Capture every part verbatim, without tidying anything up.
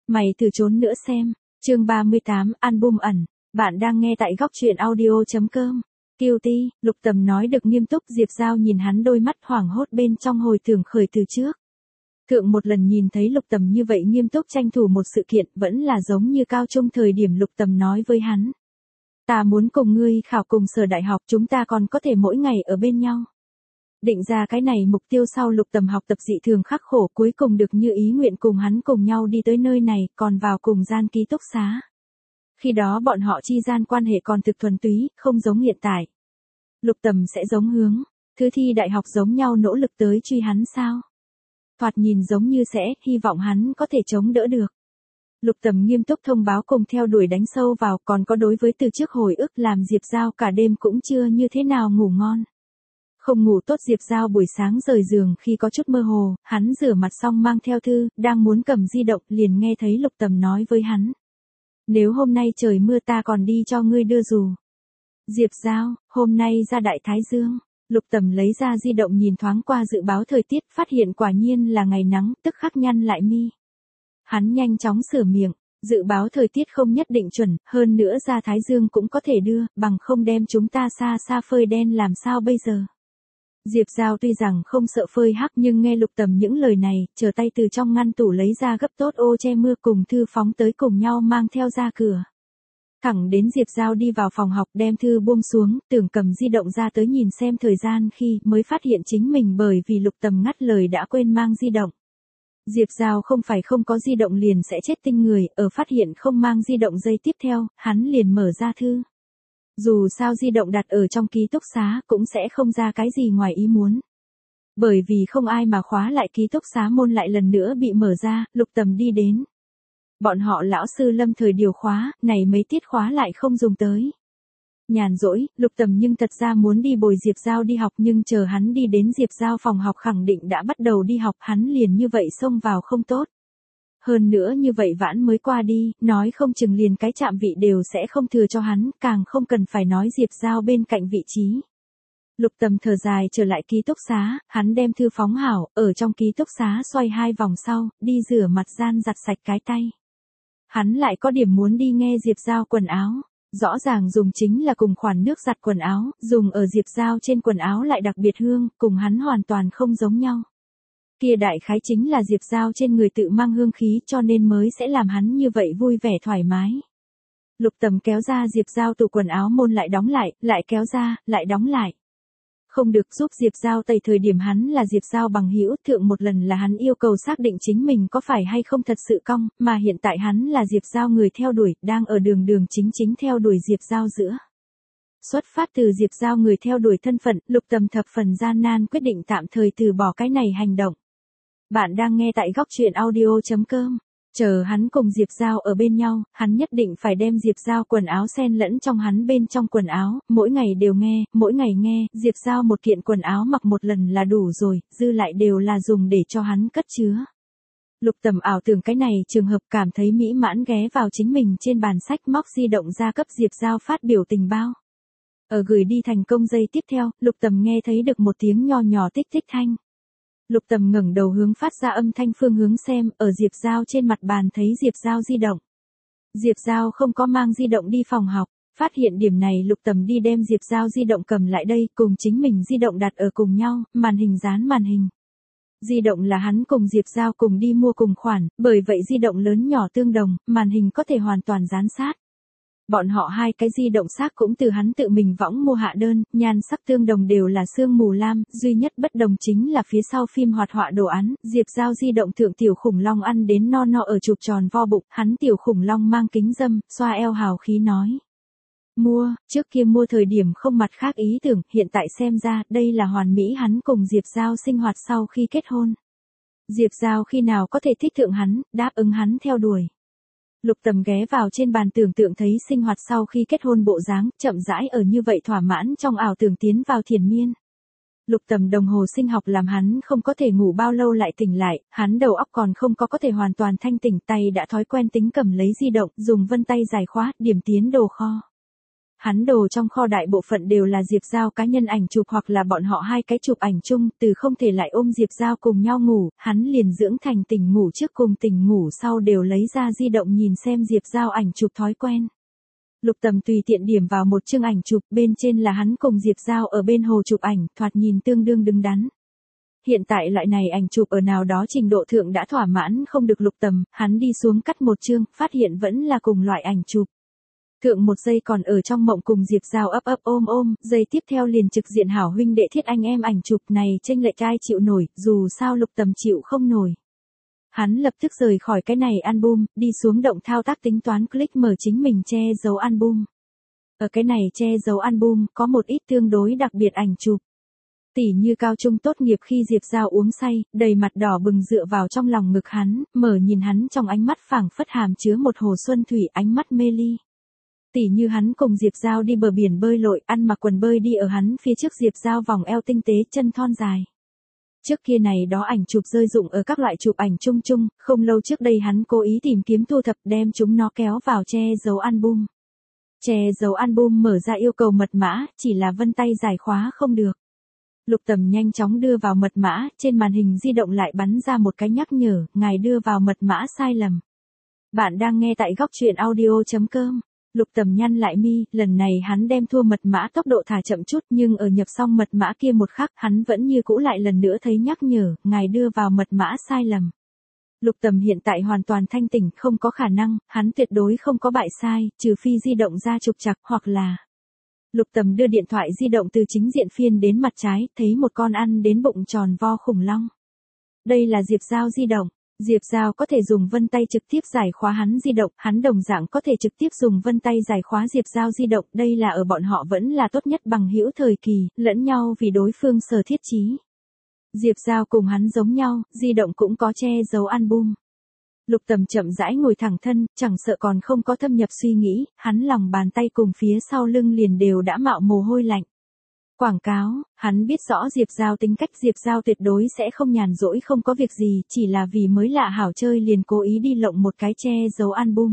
Mày thử trốn nữa xem. Chương ba mươi tám, album ẩn. Bạn đang nghe tại góc truyện audio.com. Guilty, Lục Tầm nói được nghiêm túc. Diệp Giao nhìn hắn đôi mắt hoảng hốt bên trong hồi tưởng khởi từ trước. Thượng một lần nhìn thấy Lục Tầm như vậy nghiêm túc tranh thủ một sự kiện vẫn là giống như cao trung thời điểm Lục Tầm nói với hắn. Ta muốn cùng ngươi khảo cùng sở đại học, chúng ta còn có thể mỗi ngày ở bên nhau. Định ra cái này mục tiêu sau Lục Tầm học tập dị thường khắc khổ, cuối cùng được như ý nguyện cùng hắn cùng nhau đi tới nơi này, còn vào cùng gian ký túc xá. Khi đó bọn họ chi gian quan hệ còn thực thuần túy, không giống hiện tại. Lục Tầm sẽ giống hướng, thứ thi đại học giống nhau nỗ lực tới truy hắn sao? Thoạt nhìn giống như sẽ, hy vọng hắn có thể chống đỡ được. Lục Tầm nghiêm túc thông báo cùng theo đuổi đánh sâu vào, còn có đối với từ trước hồi ức làm Diệp Giao cả đêm cũng chưa như thế nào ngủ ngon. Không ngủ tốt Diệp Giao buổi sáng rời giường khi có chút mơ hồ, hắn rửa mặt xong mang theo thư, đang muốn cầm di động liền nghe thấy Lục Tầm nói với hắn. Nếu hôm nay trời mưa ta còn đi cho ngươi đưa dù. Diệp Giao, hôm nay ra Đại Thái Dương. Lục Tầm lấy ra di động nhìn thoáng qua dự báo thời tiết, phát hiện quả nhiên là ngày nắng, tức khắc nhăn lại mi. Hắn nhanh chóng sửa miệng, dự báo thời tiết không nhất định chuẩn, hơn nữa ra Thái Dương cũng có thể đưa, bằng không đem chúng ta xa xa phơi đen làm sao bây giờ. Diệp Giao tuy rằng không sợ phơi hắc nhưng nghe Lục Tầm những lời này, trở tay từ trong ngăn tủ lấy ra gấp tốt ô che mưa cùng thư phóng tới cùng nhau mang theo ra cửa. Thẳng đến Diệp Giao đi vào phòng học đem thư buông xuống, tưởng cầm di động ra tới nhìn xem thời gian khi mới phát hiện chính mình bởi vì Lục Tầm ngắt lời đã quên mang di động. Diệp Giao không phải không có di động liền sẽ chết tinh người, ở phát hiện không mang di động giây tiếp theo, hắn liền mở ra thư. Dù sao di động đặt ở trong ký túc xá cũng sẽ không ra cái gì ngoài ý muốn. Bởi vì không ai mà khóa lại ký túc xá môn lại lần nữa bị mở ra, Lục Tầm đi đến. Bọn họ lão sư lâm thời điều khóa, này mấy tiết khóa lại không dùng tới. Nhàn rỗi, Lục Tầm nhưng thật ra muốn đi bồi Diệp Giao đi học nhưng chờ hắn đi đến Diệp Giao phòng học khẳng định đã bắt đầu đi học hắn liền như vậy xông vào không tốt. Hơn nữa như vậy vãn mới qua đi, nói không chừng liền cái chạm vị đều sẽ không thừa cho hắn, càng không cần phải nói Diệp Giao bên cạnh vị trí. Lục Tầm thở dài trở lại ký túc xá, hắn đem thư phóng hảo, ở trong ký túc xá xoay hai vòng sau, đi rửa mặt gian giặt sạch cái tay. Hắn lại có điểm muốn đi nghe Diệp Giao quần áo. Rõ ràng dùng chính là cùng khoản nước giặt quần áo, dùng ở Diệp Giao trên quần áo lại đặc biệt hương, cùng hắn hoàn toàn không giống nhau. Kia đại khái chính là Diệp Giao trên người tự mang hương khí cho nên mới sẽ làm hắn như vậy vui vẻ thoải mái. Lục Tầm kéo ra Diệp Giao tủ quần áo môn lại đóng lại, lại kéo ra, lại đóng lại. Không được giúp Diệp Giao tẩy thời điểm hắn là Diệp Giao bằng hữu, thượng một lần là hắn yêu cầu xác định chính mình có phải hay không thật sự cong, mà hiện tại hắn là Diệp Giao người theo đuổi, đang ở đường đường chính chính theo đuổi Diệp Giao giữa. Xuất phát từ Diệp Giao người theo đuổi thân phận, Lục Tầm thập phần gian nan quyết định tạm thời từ bỏ cái này hành động. Bạn đang nghe tại góc truyện audio.com. Chờ hắn cùng Diệp Giao ở bên nhau, hắn nhất định phải đem Diệp Giao quần áo xen lẫn trong hắn bên trong quần áo, mỗi ngày đều nghe, mỗi ngày nghe, Diệp Giao một kiện quần áo mặc một lần là đủ rồi, dư lại đều là dùng để cho hắn cất chứa. Lục Tầm ảo tưởng cái này trường hợp cảm thấy mỹ mãn ghé vào chính mình trên bàn sách móc di động ra cấp Diệp Giao phát biểu tình bao. Ở gửi đi thành công giây tiếp theo, Lục Tầm nghe thấy được một tiếng nho nhỏ tích tích thanh. Lục Tầm ngẩng đầu hướng phát ra âm thanh phương hướng xem, ở Diệp Giao trên mặt bàn thấy Diệp Giao di động. Diệp Giao không có mang di động đi phòng học, phát hiện điểm này Lục Tầm đi đem Diệp Giao di động cầm lại đây, cùng chính mình di động đặt ở cùng nhau, màn hình dán màn hình. Di động là hắn cùng Diệp Giao cùng đi mua cùng khoản, bởi vậy di động lớn nhỏ tương đồng, màn hình có thể hoàn toàn dán sát. Bọn họ hai cái di động xác cũng từ hắn tự mình võng mua hạ đơn, nhan sắc tương đồng đều là sương mù lam, duy nhất bất đồng chính là phía sau phim hoạt họa đồ án, Diệp Giao di động thượng tiểu khủng long ăn đến no no ở chụp tròn vo bụng, hắn tiểu khủng long mang kính dâm, xoa eo hào khí nói. Mua, trước kia mua thời điểm không mặt khác ý tưởng, hiện tại xem ra, đây là hoàn mỹ hắn cùng Diệp Giao sinh hoạt sau khi kết hôn. Diệp Giao khi nào có thể thích thượng hắn, đáp ứng hắn theo đuổi. Lục Tầm ghé vào trên bàn tưởng tượng thấy sinh hoạt sau khi kết hôn bộ dáng, chậm rãi ở như vậy thỏa mãn trong ảo tưởng tiến vào thiền miên. Lục Tầm đồng hồ sinh học làm hắn không có thể ngủ bao lâu lại tỉnh lại, hắn đầu óc còn không có có thể hoàn toàn thanh tỉnh, tay đã thói quen tính cầm lấy di động, dùng vân tay giải khóa, điểm tiến đồ kho. Hắn đồ trong kho đại bộ phận đều là Diệp Giao cá nhân ảnh chụp hoặc là bọn họ hai cái chụp ảnh chung, từ không thể lại ôm Diệp Giao cùng nhau ngủ, hắn liền dưỡng thành tỉnh ngủ trước cùng tỉnh ngủ sau đều lấy ra di động nhìn xem Diệp Giao ảnh chụp thói quen. Lục Tầm tùy tiện điểm vào một chương ảnh chụp, bên trên là hắn cùng Diệp Giao ở bên hồ chụp ảnh, thoạt nhìn tương đương đứng đắn. Hiện tại loại này ảnh chụp ở nào đó trình độ thượng đã thỏa mãn không được Lục Tầm, hắn đi xuống cắt một chương, phát hiện vẫn là cùng loại ảnh chụp. Thượng một giây còn ở trong mộng cùng Diệp Giao ấp ấp ôm ôm, giây tiếp theo liền trực diện hảo huynh đệ thiết anh em ảnh chụp này chênh lệch ai chịu nổi, dù sao Lục Tầm chịu không nổi. Hắn lập tức rời khỏi cái này album, đi xuống động thao tác tính toán click mở chính mình che giấu album. Ở cái này che giấu album có một ít tương đối đặc biệt ảnh chụp. Tỉ như cao trung tốt nghiệp khi Diệp Giao uống say, đầy mặt đỏ bừng dựa vào trong lòng ngực hắn, mở nhìn hắn trong ánh mắt phảng phất hàm chứa một hồ xuân thủy ánh mắt mê ly. Tỉ như hắn cùng Diệp Giao đi bờ biển bơi lội, ăn mặc quần bơi đi ở hắn phía trước Diệp Giao vòng eo tinh tế chân thon dài. Trước kia này đó ảnh chụp rơi rụng ở các loại chụp ảnh chung chung, không lâu trước đây hắn cố ý tìm kiếm thu thập đem chúng nó kéo vào che giấu album. Che giấu album mở ra yêu cầu mật mã, chỉ là vân tay giải khóa không được. Lục Tầm nhanh chóng đưa vào mật mã, trên màn hình di động lại bắn ra một cái nhắc nhở, ngài đưa vào mật mã sai lầm. Bạn đang nghe tại góc truyện audio chấm com. Lục Tầm nhăn lại mi, lần này hắn đem thua mật mã tốc độ thả chậm chút nhưng ở nhập xong mật mã kia một khắc hắn vẫn như cũ lại lần nữa thấy nhắc nhở, ngài đưa vào mật mã sai lầm. Lục Tầm hiện tại hoàn toàn thanh tỉnh, không có khả năng, hắn tuyệt đối không có bại sai, trừ phi di động ra trục trặc hoặc là... Lục Tầm đưa điện thoại di động từ chính diện phiên đến mặt trái, thấy một con ăn đến bụng tròn vo khủng long. Đây là Diệp Giao di động. Diệp Giao có thể dùng vân tay trực tiếp giải khóa hắn di động, hắn đồng dạng có thể trực tiếp dùng vân tay giải khóa Diệp Giao di động, đây là ở bọn họ vẫn là tốt nhất bằng hữu thời kỳ, lẫn nhau vì đối phương sở thiết chí. Diệp Giao cùng hắn giống nhau, di động cũng có che giấu album. Lục Tầm chậm rãi ngồi thẳng thân, chẳng sợ còn không có thâm nhập suy nghĩ, hắn lòng bàn tay cùng phía sau lưng liền đều đã mạo mồ hôi lạnh. Quảng cáo, hắn biết rõ Diệp Giao tính cách, Diệp Giao tuyệt đối sẽ không nhàn rỗi không có việc gì, chỉ là vì mới lạ hảo chơi liền cố ý đi lộng một cái che giấu album.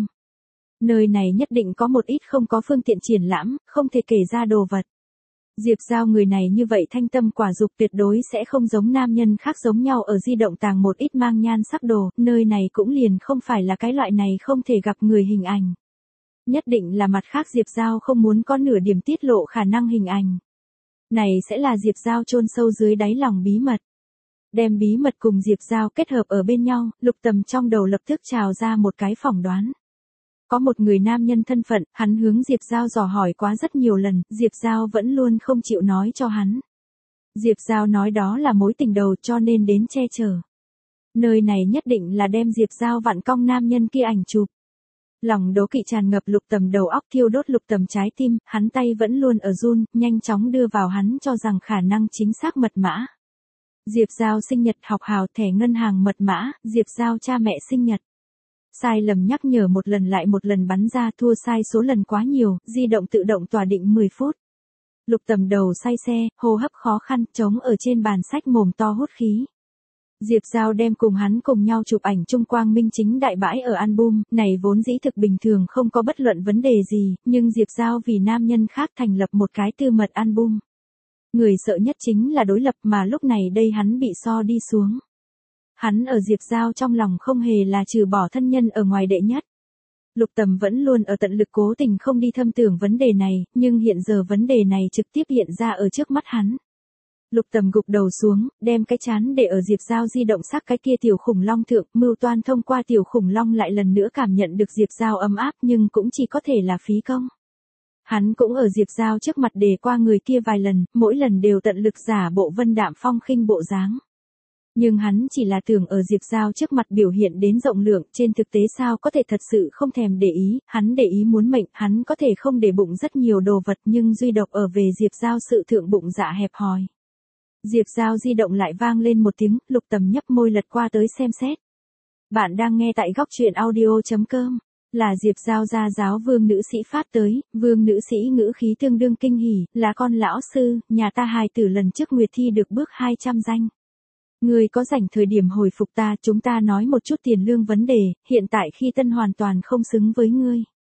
Nơi này nhất định có một ít không có phương tiện triển lãm, không thể kể ra đồ vật. Diệp Giao người này như vậy thanh tâm quả dục tuyệt đối sẽ không giống nam nhân khác giống nhau ở di động tàng một ít mang nhan sắc đồ, nơi này cũng liền không phải là cái loại này không thể gặp người hình ảnh. Nhất định là mặt khác Diệp Giao không muốn có nửa điểm tiết lộ khả năng hình ảnh. Này sẽ là Diệp Giao chôn sâu dưới đáy lòng bí mật. Đem bí mật cùng Diệp Giao kết hợp ở bên nhau, Lục Tầm trong đầu lập tức trào ra một cái phỏng đoán. Có một người nam nhân thân phận, hắn hướng Diệp Giao dò hỏi quá rất nhiều lần, Diệp Giao vẫn luôn không chịu nói cho hắn. Diệp Giao nói đó là mối tình đầu cho nên đến che chở. Nơi này nhất định là đem Diệp Giao vặn cong nam nhân kia ảnh chụp. Lòng đố kỵ tràn ngập Lục Tầm đầu óc thiêu đốt Lục Tầm trái tim, hắn tay vẫn luôn ở run, nhanh chóng đưa vào hắn cho rằng khả năng chính xác mật mã. Diệp Giao sinh nhật học hào thẻ ngân hàng mật mã, Diệp Giao cha mẹ sinh nhật. Sai lầm nhắc nhở một lần lại một lần bắn ra, thua sai số lần quá nhiều, di động tự động tỏa định mười phút. Lục Tầm đầu say xe, hô hấp khó khăn, trống ở trên bàn sách mồm to hút khí. Diệp Giao đem cùng hắn cùng nhau chụp ảnh chung quang minh chính đại bãi ở album, này vốn dĩ thực bình thường không có bất luận vấn đề gì, nhưng Diệp Giao vì nam nhân khác thành lập một cái tư mật album. Người sợ nhất chính là đối lập mà lúc này đây hắn bị so đi xuống. Hắn ở Diệp Giao trong lòng không hề là trừ bỏ thân nhân ở ngoài đệ nhất. Lục Tầm vẫn luôn ở tận lực cố tình không đi thâm tưởng vấn đề này, nhưng hiện giờ vấn đề này trực tiếp hiện ra ở trước mắt hắn. Lục Tầm gục đầu xuống, đem cái chán để ở Diệp Giao di động sắc cái kia tiểu khủng long thượng, mưu toan thông qua tiểu khủng long lại lần nữa cảm nhận được Diệp Giao ấm áp nhưng cũng chỉ có thể là phí công. Hắn cũng ở Diệp Giao trước mặt đề qua người kia vài lần, mỗi lần đều tận lực giả bộ vân đạm phong khinh bộ dáng. Nhưng hắn chỉ là tưởng ở Diệp Giao trước mặt biểu hiện đến rộng lượng, trên thực tế sao có thể thật sự không thèm để ý, hắn để ý muốn mệnh, hắn có thể không để bụng rất nhiều đồ vật nhưng duy độc ở về Diệp Giao sự thượng bụng dạ hẹp hòi. Diệp Giao di động lại vang lên một tiếng, Lục Tầm nhấp môi lật qua tới xem xét. Bạn đang nghe tại góc truyện audio chấm com. Là Diệp Giao gia giáo vương nữ sĩ phát tới, vương nữ sĩ ngữ khí tương đương kinh hỉ, là con lão sư, nhà ta hài tử lần trước nguyệt thi được bước hai trăm danh. Người có rảnh thời điểm hồi phục ta, chúng ta nói một chút tiền lương vấn đề, hiện tại khi tân hoàn toàn không xứng với ngươi.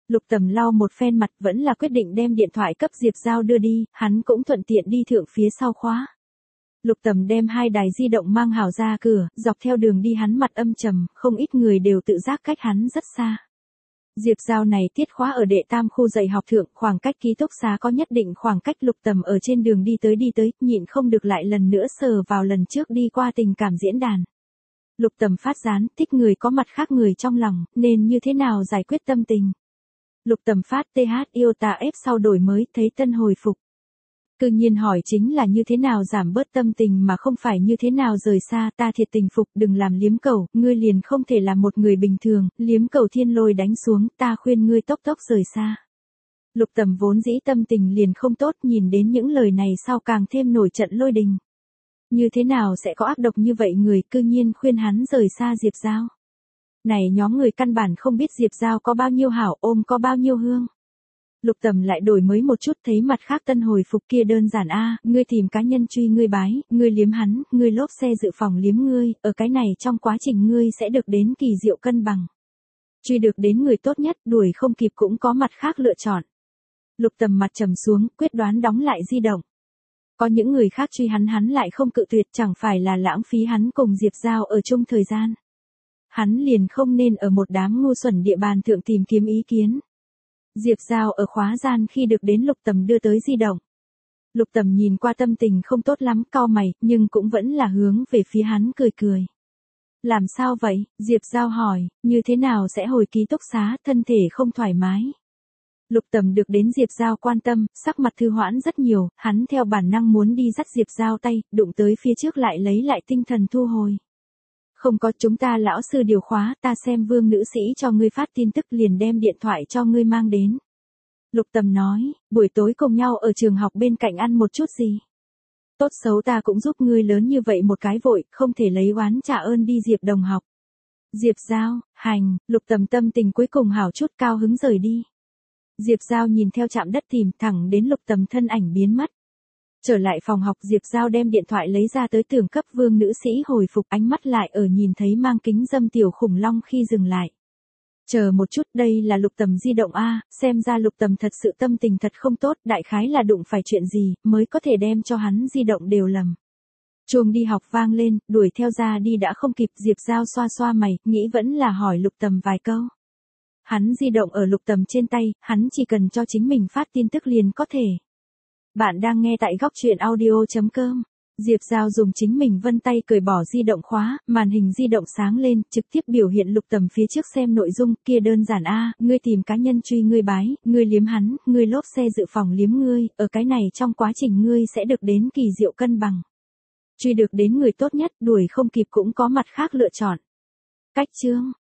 Lục Tầm lau một phen mặt vẫn là quyết định đem điện thoại cấp Diệp Giao đưa đi, hắn cũng thuận tiện đi thượng phía sau khóa. Lục Tầm đem hai đài di động mang hảo ra cửa, dọc theo đường đi hắn mặt âm trầm, không ít người đều tự giác cách hắn rất xa. Diệp Giao này tiết khóa ở đệ tam khu dạy học thượng, khoảng cách ký túc xá có nhất định khoảng cách. Lục Tầm ở trên đường đi tới đi tới, nhịn không được lại lần nữa sờ vào lần trước đi qua tình cảm diễn đàn. Lục Tầm phát gián, thích người có mặt khác người trong lòng, nên như thế nào giải quyết tâm tình. Lục Tầm phát th yêu ta ép sau đổi mới, thấy tân hồi phục. Cư nhiên hỏi chính là như thế nào giảm bớt tâm tình mà không phải như thế nào rời xa. Ta thiệt tình phục, đừng làm liếm cầu, ngươi liền không thể là một người bình thường, liếm cầu thiên lôi đánh xuống, ta khuyên ngươi tốc tốc rời xa. Lục Tầm vốn dĩ tâm tình liền không tốt, nhìn đến những lời này sau càng thêm nổi trận lôi đình. Như thế nào sẽ có ác độc như vậy người, cư nhiên khuyên hắn rời xa Diệp Giao. Này nhóm người căn bản không biết Diệp Giao có bao nhiêu hảo, ôm có bao nhiêu hương. Lục Tầm lại đổi mới một chút, thấy mặt khác tân hồi phục kia đơn giản a, ngươi tìm cá nhân truy ngươi bái, ngươi liếm hắn, ngươi lốp xe dự phòng liếm ngươi, ở cái này trong quá trình ngươi sẽ được đến kỳ diệu cân bằng. Truy được đến người tốt nhất, đuổi không kịp cũng có mặt khác lựa chọn. Lục Tầm mặt trầm xuống, quyết đoán đóng lại di động. Có những người khác truy hắn hắn lại không cự tuyệt, chẳng phải là lãng phí hắn cùng Diệp Giao ở chung thời gian. Hắn liền không nên ở một đám ngu xuẩn địa bàn thượng tìm kiếm ý kiến. Diệp Giao ở khóa gian khi được đến Lục Tầm đưa tới di động. Lục Tầm nhìn qua tâm tình không tốt lắm, cau mày, nhưng cũng vẫn là hướng về phía hắn cười cười. Làm sao vậy? Diệp Giao hỏi, như thế nào sẽ hồi ký túc xá, thân thể không thoải mái. Lục Tầm được đến Diệp Giao quan tâm, sắc mặt thư hoãn rất nhiều, hắn theo bản năng muốn đi dắt Diệp Giao tay, đụng tới phía trước lại lấy lại tinh thần thu hồi. Không có, chúng ta lão sư điều khóa, ta xem Vương nữ sĩ cho ngươi phát tin tức liền đem điện thoại cho ngươi mang đến. Lục Tầm nói, buổi tối cùng nhau ở trường học bên cạnh ăn một chút gì. Tốt xấu ta cũng giúp ngươi lớn như vậy một cái vội, không thể lấy oán trả ơn đi Diệp đồng học. Diệp Giao, hành, Lục Tầm tâm tình cuối cùng hảo chút, cao hứng rời đi. Diệp Giao nhìn theo chạm đất tìm thẳng đến Lục Tầm thân ảnh biến mất. Trở lại phòng học, Diệp Giao đem điện thoại lấy ra tới tưởng cấp Vương nữ sĩ hồi phục, ánh mắt lại ở nhìn thấy mang kính dâm tiểu khủng long khi dừng lại. Chờ một chút, đây là Lục Tầm di động a, xem ra Lục Tầm thật sự tâm tình thật không tốt, đại khái là đụng phải chuyện gì, mới có thể đem cho hắn di động đều lầm. Chuông đi học vang lên, đuổi theo ra đi đã không kịp. Diệp Giao xoa xoa mày, nghĩ vẫn là hỏi Lục Tầm vài câu. Hắn di động ở Lục Tầm trên tay, hắn chỉ cần cho chính mình phát tin tức liền có thể. Bạn đang nghe tại góc truyện audio chấm com. Diệp Giao dùng chính mình vân tay cởi bỏ di động khóa, màn hình di động sáng lên, trực tiếp biểu hiện Lục Tầm phía trước xem nội dung, kia đơn giản a, ngươi tìm cá nhân truy ngươi bái, ngươi liếm hắn, ngươi lốp xe dự phòng liếm ngươi, ở cái này trong quá trình ngươi sẽ được đến kỳ diệu cân bằng. Truy được đến người tốt nhất, đuổi không kịp cũng có mặt khác lựa chọn. Cách chương